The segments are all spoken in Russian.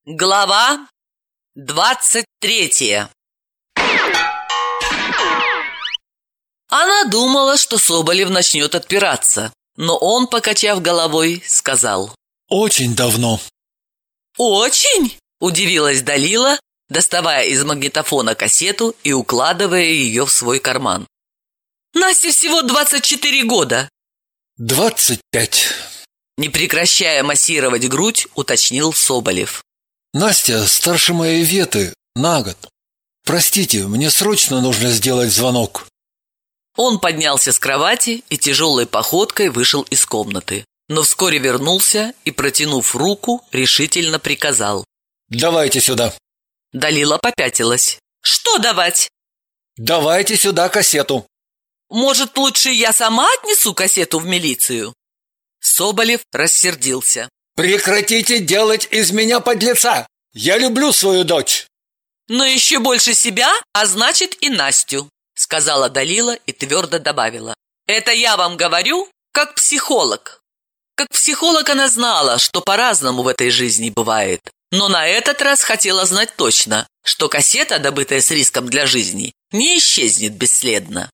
Глава 23. Она думала, что Соболев начнет отпираться, но он, покачав головой, сказал: «Очень давно». «Очень?» – удивилась Далила, доставая из магнитофона кассету и укладывая ее в свой карман. «Насте всего 24 года». 25. Не прекращая массировать грудь, уточнил Соболев. Настя старше моей Веты на год. Простите, мне срочно нужно сделать звонок. Он поднялся с кровати и тяжелой походкой вышел из комнаты, но вскоре вернулся и, протянув руку, решительно приказал: Давайте сюда. Далила попятилась. «Что давать?» Давайте сюда кассету. «Может, лучше я сама отнесу кассету в милицию?» Соболев рассердился. Прекратите делать из меня подлеца. Я люблю свою дочь. «Но еще больше себя, а значит и Настю», сказала Далила и твердо добавила: «Это я вам говорю, как психолог». Как психолог она знала, что по-разному в этой жизни бывает, но на этот раз хотела знать точно, что кассета, добытая с риском для жизни, не исчезнет бесследно.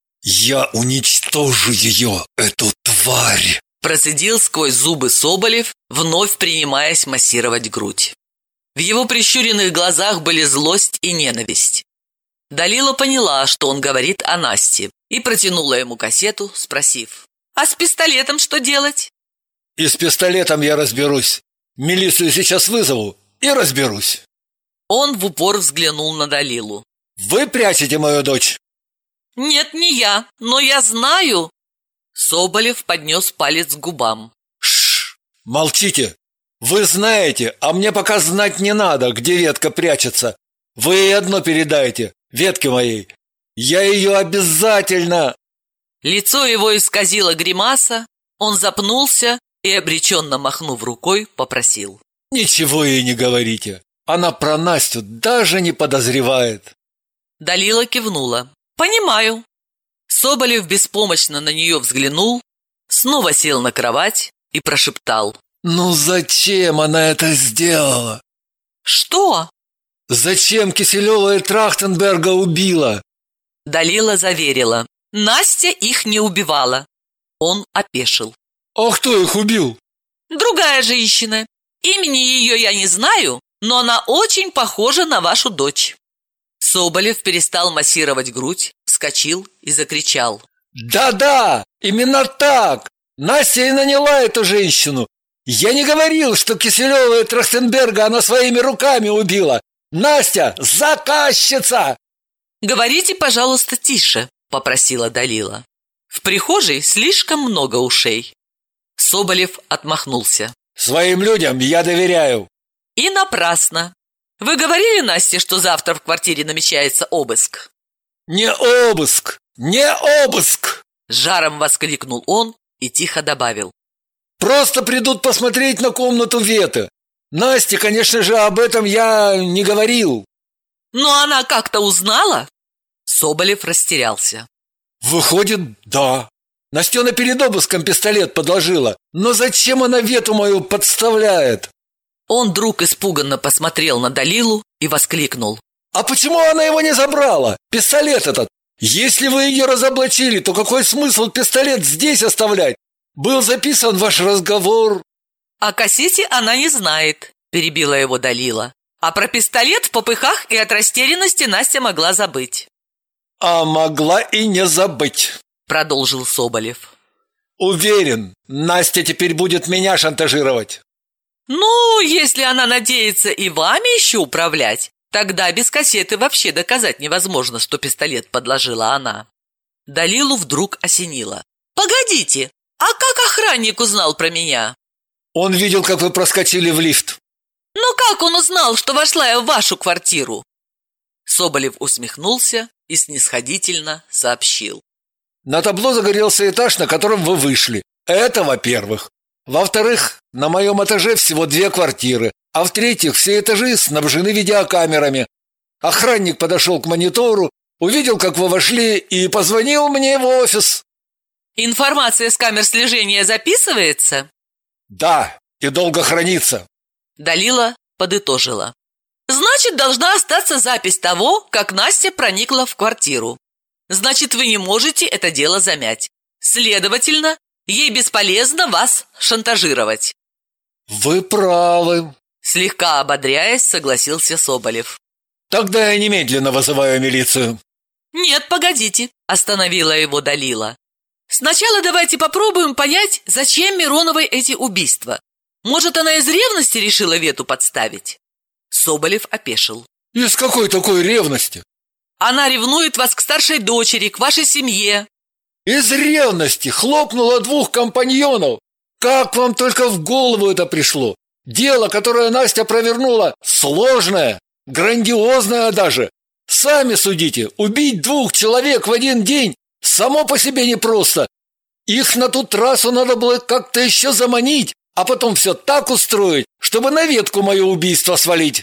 Я уничтожу ее, эту тварь. Процедил сквозь зубы Соболев, вновь принимаясь массировать грудь. В его прищуренных глазах были злость и ненависть. Далила поняла, что он говорит о Насте, и протянула ему кассету, спросив: «А с пистолетом что делать?» И с пистолетом я разберусь. Милицию сейчас вызову и разберусь. Он в упор взглянул на Далилу. Вы прячете мою дочь? «Нет, не я, но я знаю». Соболев поднес палец к губам. Шш, молчите. Вы знаете, а мне пока знать не надо, где Ветка прячется. Вы ей одно передайте, Ветке моей. Я ее обязательно... Лицо его исказило гримаса, он запнулся и, обреченно махнув рукой, попросил: Ничего ей не говорите. Она про Настю даже не подозревает. Далила кивнула. «Понимаю». Соболев беспомощно на нее взглянул, снова сел на кровать и прошептал: Ну зачем она это сделала? «Что?» Зачем Киселева и Трахтенберга убила? Далила заверила: «Настя их не убивала». Он опешил. А кто их убил? «Другая женщина. Имени ее я не знаю, но она очень похожа на вашу дочь». Соболев перестал массировать грудь, вскочил и закричал: Да-да, именно так. Настя и наняла эту женщину. Я не говорил, что Киселева и Трахтенберга она своими руками убила. Настя – заказчица! «Говорите, пожалуйста, тише», – попросила Далила. «В прихожей слишком много ушей». Соболев отмахнулся. Своим людям я доверяю. И напрасно. Вы говорили Насте, что завтра в квартире намечается обыск? Не обыск! Не обыск! С жаром воскликнул он и тихо добавил: Просто придут посмотреть на комнату Веты. Насте, конечно же, об этом я не говорил. Но она как-то узнала? Соболев растерялся. Выходит, да. Настена перед обыском пистолет подложила. Но зачем она Вету мою подставляет? Он вдруг испуганно посмотрел на Далилу и воскликнул: А почему она его не забрала? Пистолет этот. Если вы ее разоблачили, то какой смысл пистолет здесь оставлять? Был записан ваш разговор. «О кассете она не знает», – перебила его Далила. «А про пистолет в попыхах и от растерянности Настя могла забыть». А могла и не забыть, продолжил Соболев. Уверен, Настя теперь будет меня шантажировать. «Ну, если она надеется и вами еще управлять, тогда без кассеты вообще доказать невозможно, что пистолет подложила она». Далилу вдруг осенило. «Погодите, а как охранник узнал про меня?» Он видел, как вы проскочили в лифт. «Но как он узнал, что вошла я в вашу квартиру?» Соболев усмехнулся и снисходительно сообщил: На табло загорелся этаж, на котором вы вышли. Это во-первых. Во-вторых, на моем этаже всего 2 квартиры. А в-третьих, все этажи снабжены видеокамерами. Охранник подошел к монитору, увидел, как вы вошли, и позвонил мне в офис. «Информация с камер слежения записывается?» Да, и долго хранится. Далила подытожила. Значит, должна остаться запись того, как Настя проникла в квартиру. Значит, вы не можете это дело замять. Следовательно, ей бесполезно вас шантажировать. Вы правы. Слегка ободряясь, согласился Соболев. Тогда я немедленно вызываю милицию. Нет, погодите, остановила его Далила. Сначала давайте попробуем понять, зачем Мироновой эти убийства. Может, она из ревности решила Вету подставить? Соболев опешил. Из какой такой ревности? Она ревнует вас к старшей дочери, к вашей семье. Из ревности хлопнула 2 компаньонов. Как вам только в голову это пришло? Дело, которое Настя провернула, сложное, грандиозное даже. Сами судите, убить 2 человек в один день само по себе непросто. Их на ту трассу надо было как-то еще заманить, а потом все так устроить, чтобы на Ветку мое убийство свалить.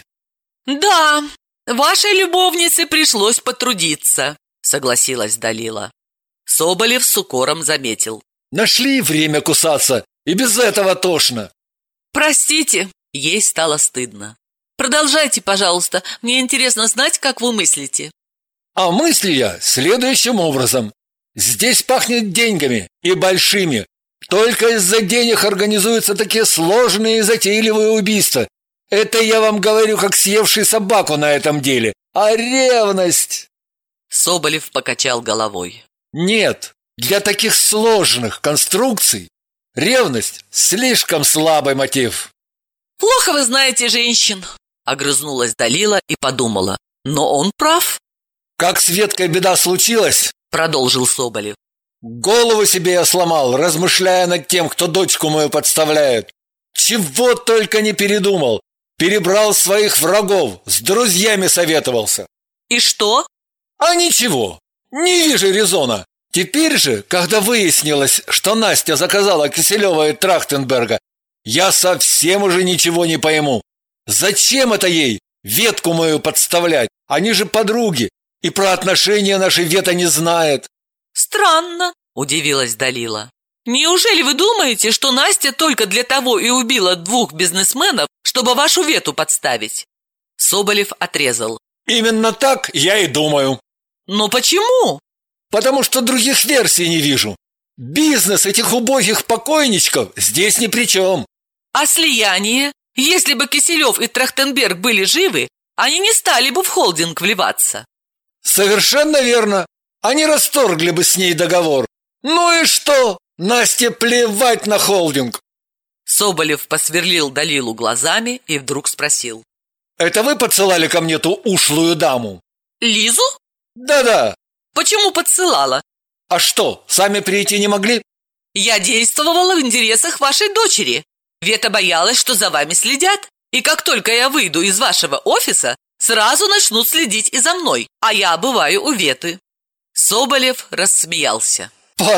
Да, вашей любовнице пришлось потрудиться, согласилась Далила. Соболев с укором заметил. Нашли время кусаться, и без этого тошно. Простите, ей стало стыдно. Продолжайте, пожалуйста, мне интересно знать, как вы мыслите. А мыслю я следующим образом. Здесь пахнет деньгами, и большими. Только из-за денег организуются такие сложные и затейливые убийства. Это я вам говорю, как съевший собаку на этом деле. А ревность... Соболев покачал головой. Нет, для таких сложных конструкций ревность слишком слабый мотив. Плохо вы знаете женщин, огрызнулась Далила и подумала. Но он прав. Как с Веткой беда случилась, продолжил Соболев. Голову себе я сломал, размышляя над тем, кто дочку мою подставляет. Чего только не передумал. Перебрал своих врагов, с друзьями советовался. И что? А ничего, не вижу резона. Теперь же, когда выяснилось, что Настя заказала Киселева и Трахтенберга, я совсем уже ничего не пойму. Зачем это ей, Ветку мою подставлять? Они же подруги, и про отношения наши Вета не знает. Странно, удивилась Далила. Неужели вы думаете, что Настя только для того и убила 2 бизнесменов, чтобы вашу Вету подставить? Соболев отрезал. Именно так я и думаю. Но почему? Потому что других версий не вижу. Бизнес этих убогих покойничков здесь ни при чем. А слияние? Если бы Киселев и Трахтенберг были живы, они не стали бы в холдинг вливаться. Совершенно верно. Они расторгли бы с ней договор. Ну и что? Насте плевать на холдинг. Соболев посверлил Далилу глазами и вдруг спросил. Это вы подсылали ко мне ту ушлую даму? Лизу? Да-да. Почему подсылала? А что, сами прийти не могли? Я действовала в интересах вашей дочери. Вета боялась, что за вами следят. И как только я выйду из вашего офиса, сразу начнут следить и за мной, а я бываю у Веты. Соболев рассмеялся.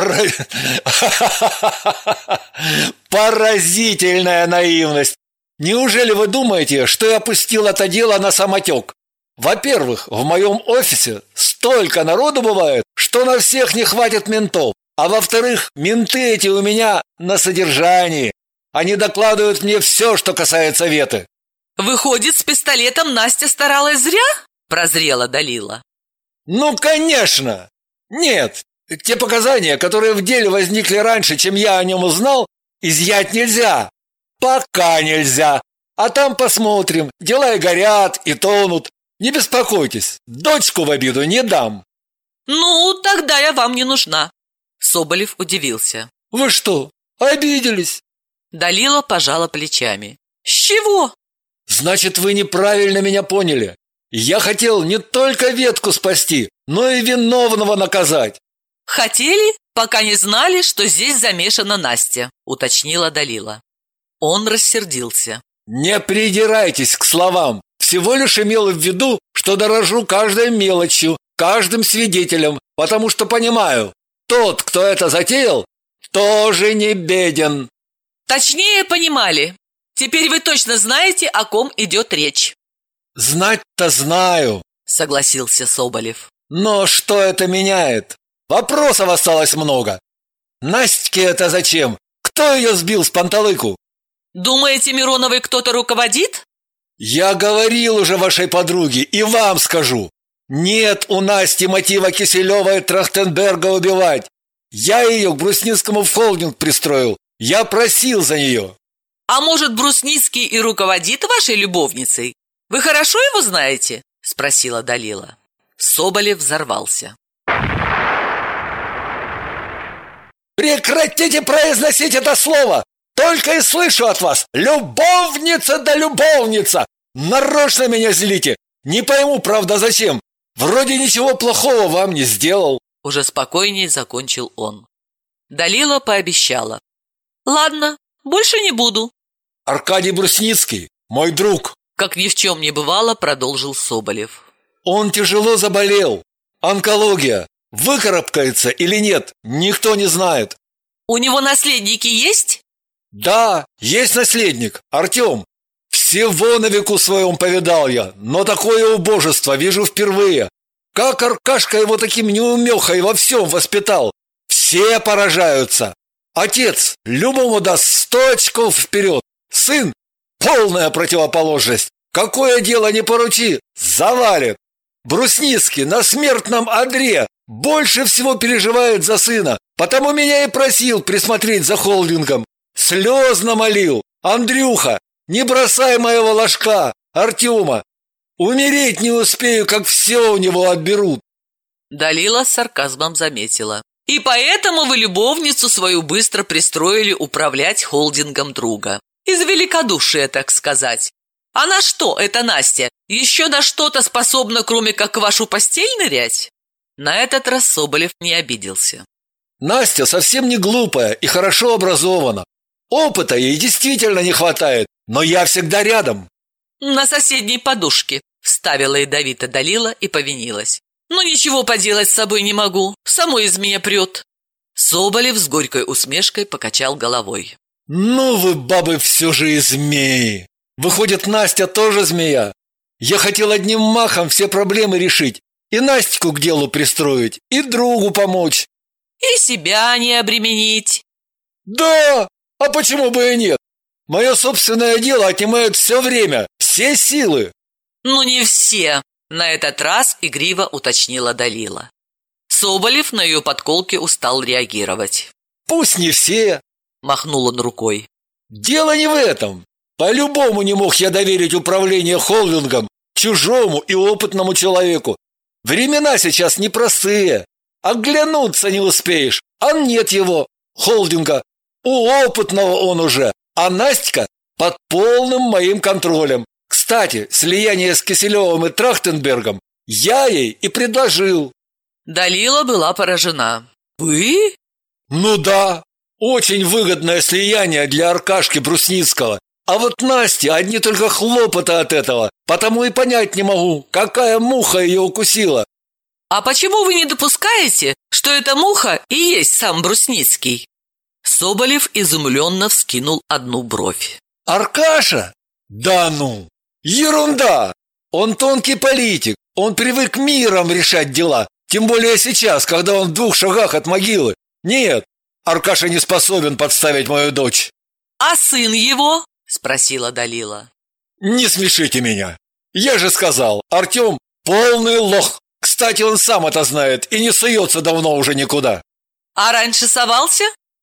Поразительная наивность. Неужели вы думаете, что я пустил это дело на самотек? Во-первых, в моем офисе столько народу бывает, что на всех не хватит ментов. А во-вторых, менты эти у меня на содержании. Они докладывают мне все, что касается Веты. Выходит, с пистолетом Настя старалась зря? Прозрела Далила. Ну, конечно. Нет, те показания, которые в деле возникли раньше, чем я о нем узнал, изъять нельзя. Пока нельзя. А там посмотрим. Дела и горят, и тонут. Не беспокойтесь, дочку в обиду не дам. Ну, тогда я вам не нужна. Соболев удивился. Вы что, обиделись? Далила пожала плечами. С чего? Значит, вы неправильно меня поняли. Я хотел не только Ветку спасти, но и виновного наказать. Хотели, пока не знали, что здесь замешана Настя, уточнила Далила. Он рассердился. Не придирайтесь к словам. Всего лишь имел в виду, что дорожу каждой мелочью, каждым свидетелем, потому что понимаю, тот, кто это затеял, тоже не беден. Точнее понимали. Теперь вы точно знаете, о ком идет речь. Знать-то знаю, согласился Соболев. Но что это меняет? Вопросов осталось много. Настьке это зачем? Кто ее сбил с панталыку? Думаете, Мироновой кто-то руководит? Я говорил уже вашей подруге и вам скажу. Нет у Насти мотива Киселева и Трахтенберга убивать. Я ее к Брусницкому в холдинг пристроил. Я просил за нее. А может, Брусницкий и руководит вашей любовницей? Вы хорошо его знаете? Спросила Далила. Соболев взорвался. Прекратите произносить это слово! Только и слышу от вас: любовница да любовница! Нарочно меня злите! Не пойму, правда, зачем? Вроде ничего плохого вам не сделал. Уже спокойнее закончил он. Далила пообещала. Ладно, больше не буду. Аркадий Брусницкий, мой друг. Как ни в чем не бывало, продолжил Соболев. Он тяжело заболел. Онкология. Выкарабкается или нет, никто не знает. У него наследники есть? Да, есть наследник, Артем. Всего на веку своем повидал я, но такое убожество вижу впервые. Как Аркашка его таким неумехой во всем воспитал. Все поражаются. Отец любому даст 100 очков вперед. Сын – полная противоположность. Какое дело не поручи, завалит. Брусницкий на смертном одре больше всего переживает за сына, потому меня и просил присмотреть за холдингом. Слезно молил: Андрюха, не бросай моего ложка, Артема. Умереть не успею, как все у него отберут. Далила с сарказмом заметила. И поэтому вы любовницу свою быстро пристроили управлять холдингом друга. Из великодушия, так сказать. Она что, эта Настя, еще на что-то способна, кроме как в вашу постель нырять? На этот раз Соболев не обиделся. Настя совсем не глупая и хорошо образована. Опыта ей действительно не хватает, но я всегда рядом. На соседней подушке, вставила ядовито Далила и повинилась. Ну ничего поделать с собой не могу, самой из меня прет. Соболев с горькой усмешкой покачал головой. Ну вы, бабы, все же и змеи. Выходит, Настя тоже змея. Я хотел одним махом все проблемы решить, и Настику к делу пристроить, и другу помочь. И себя не обременить. Да, а почему бы и нет? Мое собственное дело отнимает все время, все силы. Ну не все, на этот раз игриво уточнила Далила. Соболев на ее подколки устал реагировать. Пусть не все, махнул он рукой. Дело не в этом. По-любому не мог я доверить управление холдингом чужому и опытному человеку. Времена сейчас непростые. Оглянуться не успеешь, а нет его, холдинга. У опытного он уже, а Настя под полным моим контролем. Кстати, слияние с Киселевым и Трахтенбергом я ей и предложил. Далила была поражена. Вы? Ну да, очень выгодное слияние для Аркашки Брусницкого. А вот Насте одни только хлопоты от этого, потому и понять не могу, какая муха ее укусила. А почему вы не допускаете, что эта муха и есть сам Брусницкий? Соболев изумленно вскинул одну бровь. Аркаша? Да ну! Ерунда! Он тонкий политик, он привык миром решать дела, тем более сейчас, когда он в 2 шагах от могилы. Нет, Аркаша не способен подставить мою дочь. А сын его? Спросила Далила. Не смешите меня. Я же сказал, Артем полный лох. Кстати, он сам это знает и не суется давно уже никуда. А раньше совался?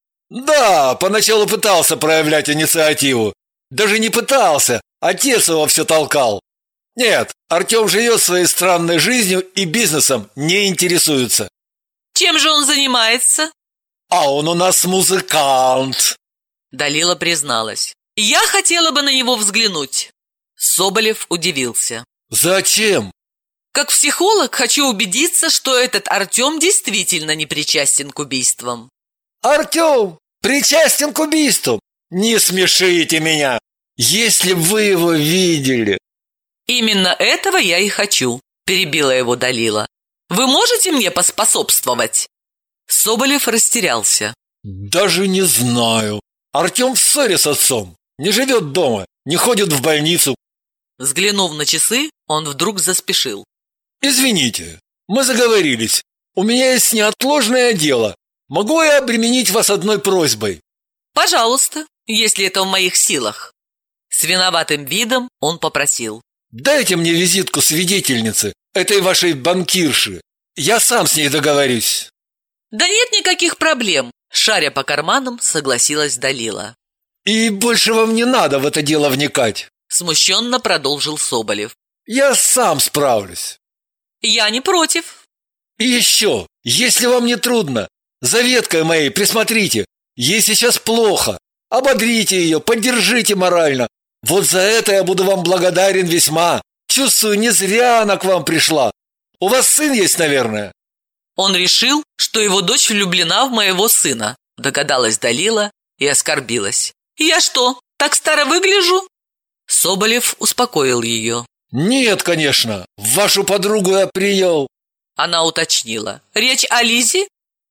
Да, поначалу пытался проявлять инициативу. Даже не пытался, отец его все толкал. Нет, Артем живет своей странной жизнью и бизнесом не интересуется. Чем же он занимается? А он у нас музыкант. Далила призналась. Я хотела бы на него взглянуть. Соболев удивился. Зачем? Как психолог хочу убедиться, что этот Артем действительно не причастен к убийствам. Артем причастен к убийству? Не смешите меня. Если б вы его видели. Именно этого я и хочу, перебила его Далила. Вы можете мне поспособствовать? Соболев растерялся. Даже не знаю. Артем в ссоре с отцом. Не живет дома, не ходит в больницу. Взглянув на часы, он вдруг заспешил. Извините, мы заговорились. У меня есть неотложное дело. Могу я обременить вас одной просьбой? Пожалуйста, если это в моих силах. С виноватым видом он попросил: «Дайте мне визитку свидетельницы, этой вашей банкирши. Я сам с ней договорюсь». «Да нет никаких проблем», – шаря по карманам, согласилась Далила. «И больше вам не надо в это дело вникать», – смущенно продолжил Соболев. «Я сам справлюсь». «Я не против». «И еще, если вам не трудно, за веткой моей присмотрите. Ей сейчас плохо. Ободрите ее, поддержите морально. Вот за это я буду вам благодарен весьма. Чувствую, не зря она к вам пришла. У вас сын есть, наверное?» Он решил, что его дочь влюблена в моего сына, догадалась Далила и оскорбилась. «Я что, так старо выгляжу?» Соболев успокоил ее. «Нет, конечно, вашу подругу я принял». Она уточнила: «Речь о Лизе?»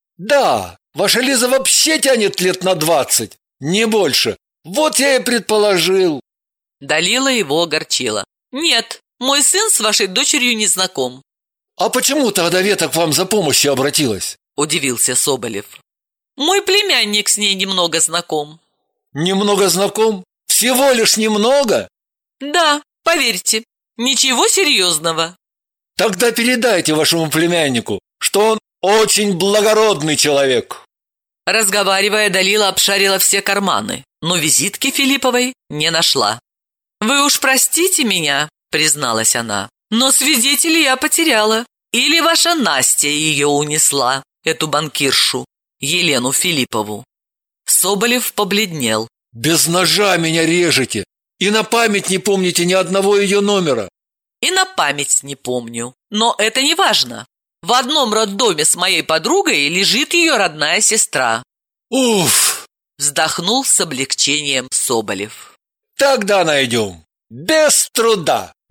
«Да, ваша Лиза вообще тянет лет на 20, не больше. Вот я и предположил». Далила его огорчила. «Нет, мой сын с вашей дочерью не знаком». «А почему тогда Вета к вам за помощью обратилась?» – удивился Соболев. «Мой племянник с ней немного знаком». «Немного знаком? Всего лишь немного?» «Да, поверьте, ничего серьезного». «Тогда передайте вашему племяннику, что он очень благородный человек». Разговаривая, Далила обшарила все карманы, но визитки Филипповой не нашла. «Вы уж простите меня», – призналась она, – «но свидетелей я потеряла. Или ваша Настя ее унесла, эту банкиршу, Елену Филиппову». Соболев побледнел. «Без ножа меня режете, и на память не помните ни одного ее номера». «И на память не помню, но это не важно. В одном роддоме с моей подругой лежит ее родная сестра». «Уф!» – вздохнул с облегчением Соболев. «Тогда найдем. Без труда».